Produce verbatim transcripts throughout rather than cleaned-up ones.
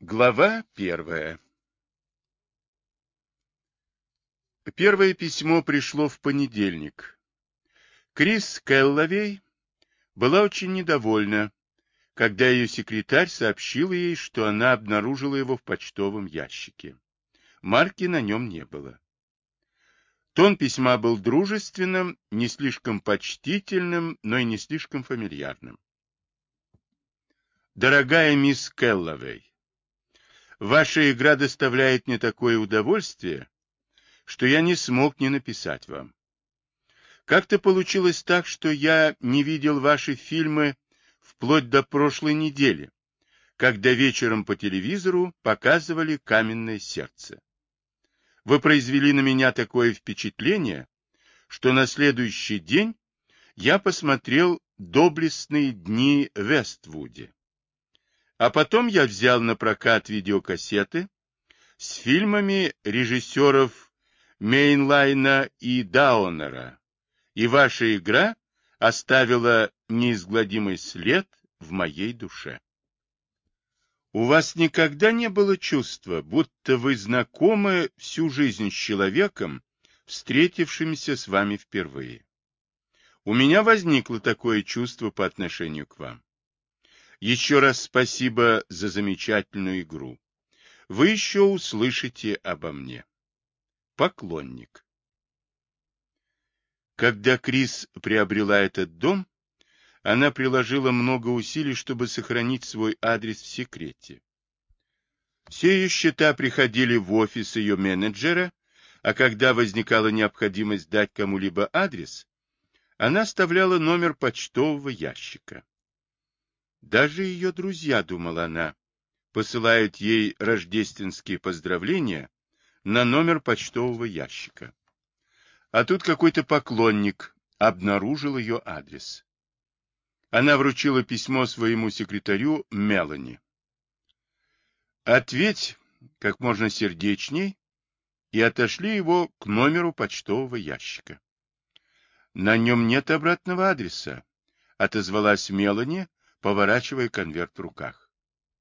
Глава первая. Первое письмо пришло в понедельник. Крис Кэлловей была очень недовольна, когда ее секретарь сообщила ей, что она обнаружила его в почтовом ящике. Марки на нем не было. Тон письма был дружественным, не слишком почтительным, но и не слишком фамильярным. Дорогая мисс Кэлловей, ваша игра доставляет мне такое удовольствие, что я не смог не написать вам. Как-то получилось так, что я не видел ваши фильмы вплоть до прошлой недели, когда вечером по телевизору показывали «Каменное сердце». Вы произвели на меня такое впечатление, что на следующий день я посмотрел «Доблестные дни в Вествуде». А потом я взял на прокат видеокассеты с фильмами режиссеров Мейнлайна и Даунера, и ваша игра оставила неизгладимый след в моей душе. У вас никогда не было чувства, будто вы знакомы всю жизнь с человеком, встретившимся с вами впервые? У меня возникло такое чувство по отношению к вам. Еще раз спасибо за замечательную игру. Вы еще услышите обо мне. Поклонник. Когда Крис приобрела этот дом, она приложила много усилий, чтобы сохранить свой адрес в секрете. Все ее счета приходили в офис ее менеджера, а когда возникала необходимость дать кому-либо адрес, она оставляла номер почтового ящика. Даже ее друзья, думала она, посылают ей рождественские поздравления на номер почтового ящика. А тут какой-то поклонник обнаружил ее адрес. Она вручила письмо своему секретарю Мелани. «Ответь как можно сердечней» и отошли его к номеру почтового ящика. «На нем нет обратного адреса», — отозвалась Мелани, поворачивая конверт в руках.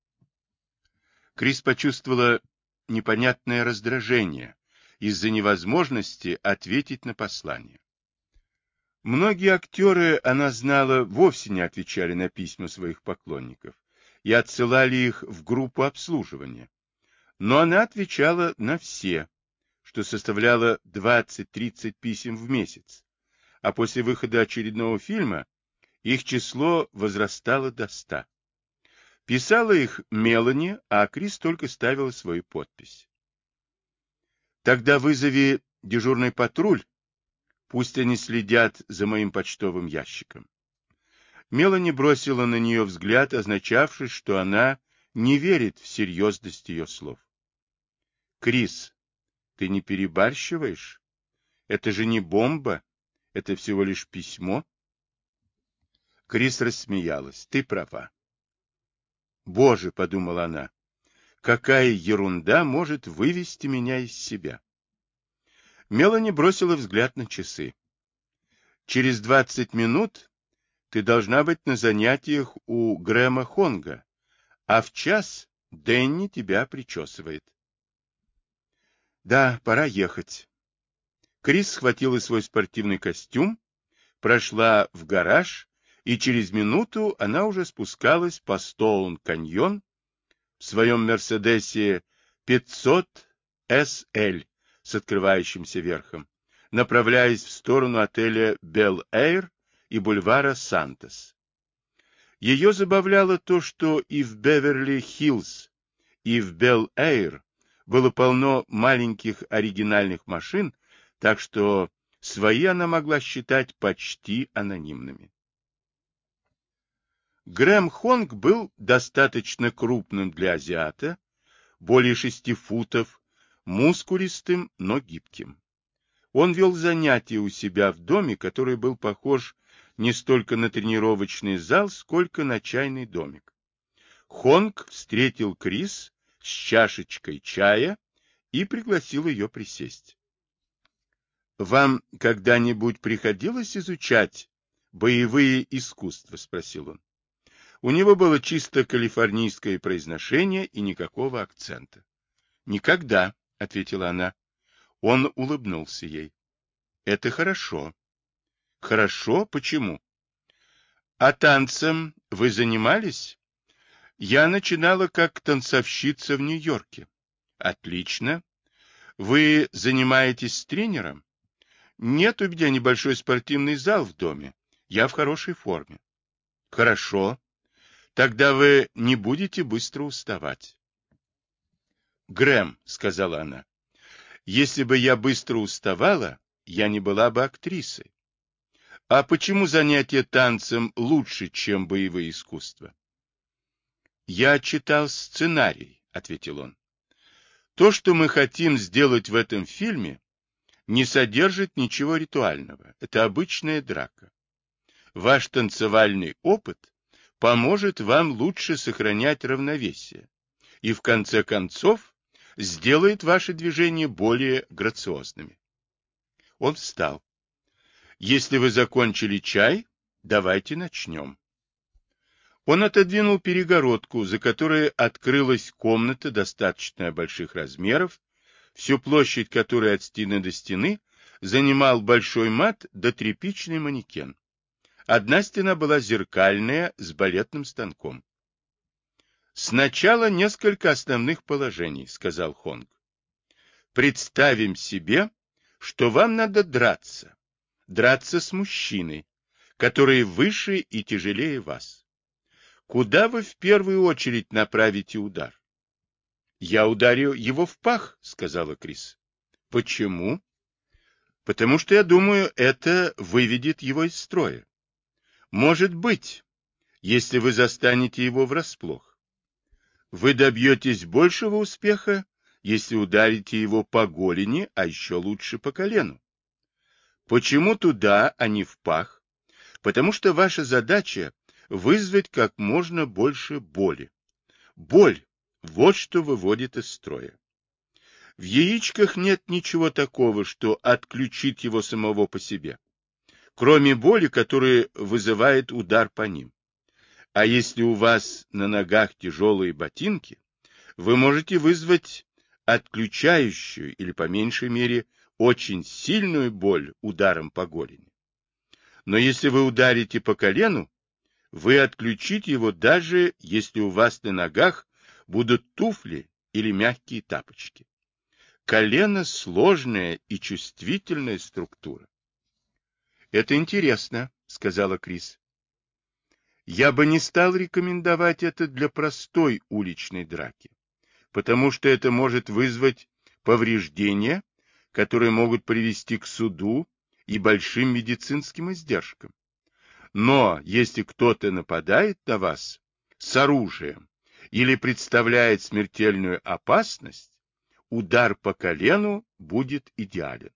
Крис почувствовала непонятное раздражение из-за невозможности ответить на послание. Многие актеры, она знала, вовсе не отвечали на письма своих поклонников и отсылали их в группу обслуживания. Но она отвечала на все, что составляло двадцать-тридцать писем в месяц, а после выхода очередного фильма их число возрастало до ста. Писала их Мелани, а Крис только ставила свою подпись. «Тогда вызови дежурный патруль, пусть они следят за моим почтовым ящиком». Мелани бросила на нее взгляд, означавший, что она не верит в серьезность ее слов. «Крис, ты не перебарщиваешь? Это же не бомба, это всего лишь письмо». Крис рассмеялась. «Ты права». «Боже», — подумала она, — «какая ерунда может вывести меня из себя». Мелани бросила взгляд на часы. «Через двадцать минут ты должна быть на занятиях у Грэма Хонга, а в час Дэнни тебя причесывает». «Да, пора ехать». Крис схватила свой спортивный костюм, прошла в гараж, и через минуту она уже спускалась по Стоун-каньон в своем Мерседесе пятьсот эс эль с открывающимся верхом, направляясь в сторону отеля Бел-Эйр и бульвара Сантос. Ее забавляло то, что и в Беверли-Хиллз, и в Бел-Эйр было полно маленьких оригинальных машин, так что свои она могла считать почти анонимными. Грэм Хонг был достаточно крупным для азиата, более шести футов, мускулистым, но гибким. Он вел занятия у себя в доме, который был похож не столько на тренировочный зал, сколько на чайный домик. Хонг встретил Крис с чашечкой чая и пригласил ее присесть. «Вам когда-нибудь приходилось изучать боевые искусства?» — спросил он. У него было чисто калифорнийское произношение и никакого акцента. «Никогда», — ответила она. Он улыбнулся ей. «Это хорошо». «Хорошо? Почему?» «А танцем вы занимались?» «Я начинала как танцовщица в Нью-Йорке». «Отлично. Вы занимаетесь с тренером?» «Нет, у меня небольшой спортивный зал в доме. Я в хорошей форме». «Хорошо. Тогда вы не будете быстро уставать». «Грэм», — сказала она, — «если бы я быстро уставала, я не была бы актрисой». «А почему занятие танцем лучше, чем боевые искусства?» «Я читал сценарий», — ответил он. «То, что мы хотим сделать в этом фильме, не содержит ничего ритуального. Это обычная драка. Ваш танцевальный опыт поможет вам лучше сохранять равновесие и, в конце концов, сделает ваши движения более грациозными». Он встал. «Если вы закончили чай, давайте начнем». Он отодвинул перегородку, за которой открылась комната достаточно больших размеров, всю площадь которой от стены до стены занимал большой мат да тряпичный манекен. Одна стена была зеркальная с балетным станком. «Сначала несколько основных положений», — сказал Хонг. «Представим себе, что вам надо драться. Драться с мужчиной, который выше и тяжелее вас. Куда вы в первую очередь направите удар?» «Я ударю его в пах», — сказала Крис. «Почему?» «Потому что, я думаю, это выведет его из строя. Может быть, если вы застанете его врасплох. Вы добьетесь большего успеха, если ударите его по голени, а еще лучше по колену. Почему туда, а не в пах? Потому что ваша задача — вызвать как можно больше боли. Боль — вот что выводит из строя. В яичках нет ничего такого, что отключит его самого по себе, кроме боли, которая вызывает удар по ним. А если у вас на ногах тяжелые ботинки, вы можете вызвать отключающую или, по меньшей мере, очень сильную боль ударом по голени. Но если вы ударите по колену, вы отключите его, даже если у вас на ногах будут туфли или мягкие тапочки. Колено — сложная и чувствительная структура. «Это интересно», — сказала Крис. «Я бы не стал рекомендовать это для простой уличной драки, потому что это может вызвать повреждения, которые могут привести к суду и большим медицинским издержкам. Но если кто-то нападает на вас с оружием или представляет смертельную опасность, удар по колену будет идеален».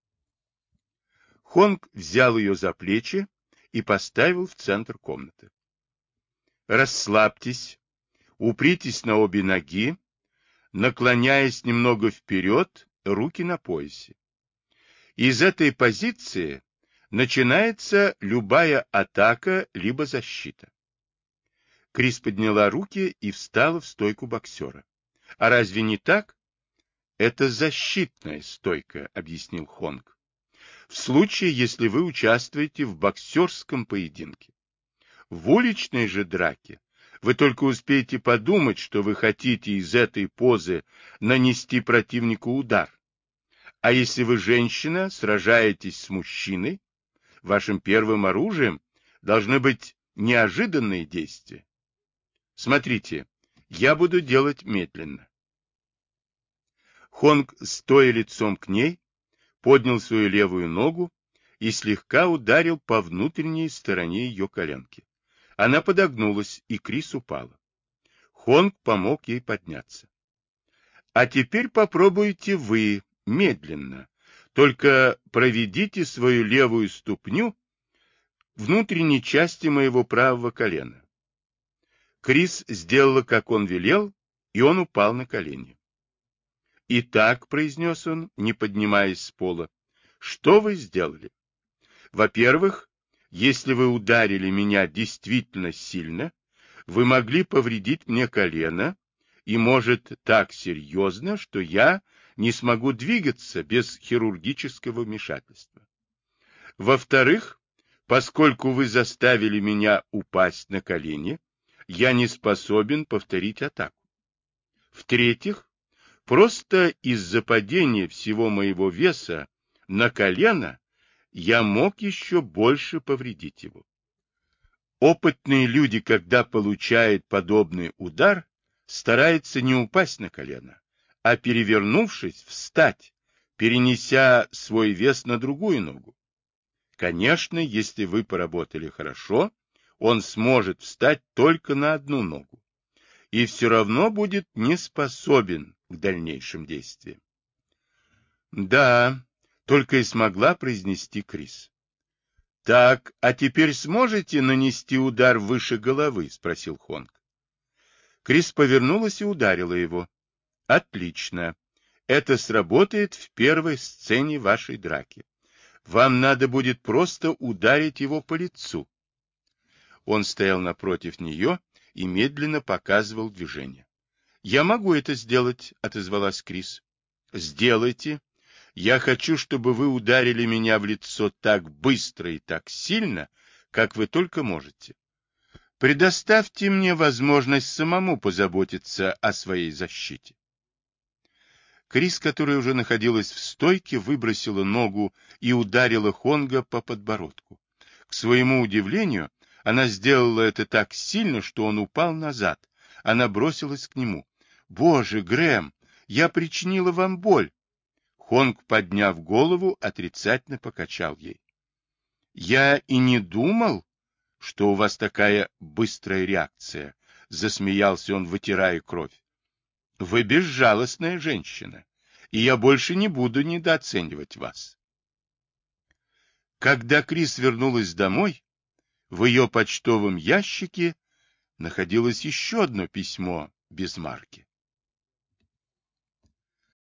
Хонг взял ее за плечи и поставил в центр комнаты. «Расслабьтесь, упритесь на обе ноги, наклоняясь немного вперед, руки на поясе. Из этой позиции начинается любая атака либо защита». Крис подняла руки и встала в стойку боксера. «А разве не так?» «Это защитная стойка», — объяснил Хонг. «В случае, если вы участвуете в боксерском поединке. В уличной же драке вы только успеете подумать, что вы хотите из этой позы нанести противнику удар. А если вы женщина, сражаетесь с мужчиной, вашим первым оружием должны быть неожиданные действия. Смотрите, я буду делать медленно». Хонг, стоя лицом к ней, поднял свою левую ногу и слегка ударил по внутренней стороне ее коленки. Она подогнулась, и Крис упала. Хонг помог ей подняться. «А теперь попробуйте вы, медленно, только проведите свою левую ступню внутренней части моего правого колена». Крис сделала, как он велел, и он упал на колени. «Итак», — произнес он, не поднимаясь с пола, — «что вы сделали? Во-первых, если вы ударили меня действительно сильно, вы могли повредить мне колено, и, может, так серьезно, что я не смогу двигаться без хирургического вмешательства. Во-вторых, поскольку вы заставили меня упасть на колени, я не способен повторить атаку. В-третьих, просто из-за падения всего моего веса на колено я мог еще больше повредить его. Опытные люди, когда получают подобный удар, стараются не упасть на колено, а, перевернувшись, встать, перенеся свой вес на другую ногу. Конечно, если вы поработали хорошо, он сможет встать только на одну ногу и все равно будет не способен к дальнейшим действиям. Да, только и смогла произнести Крис. Так, а теперь сможете нанести удар выше головы? Спросил Хонг. Крис повернулась и ударила его. Отлично. Это сработает в первой сцене вашей драки. Вам надо будет просто ударить его по лицу. Он стоял напротив нее и медленно показывал движение. «Я могу это сделать», — отозвалась Крис. «Сделайте. Я хочу, чтобы вы ударили меня в лицо так быстро и так сильно, как вы только можете. Предоставьте мне возможность самому позаботиться о своей защите». Крис, которая уже находилась в стойке, выбросила ногу и ударила Хонга по подбородку. К своему удивлению, она сделала это так сильно, что он упал назад. Она бросилась к нему. «Боже, Грэм, я причинила вам боль!» Хонг, подняв голову, отрицательно покачал ей. «Я и не думал, что у вас такая быстрая реакция», — засмеялся он, вытирая кровь. «Вы безжалостная женщина, и я больше не буду недооценивать вас». Когда Крис вернулась домой, в ее почтовом ящике находилось еще одно письмо без марки.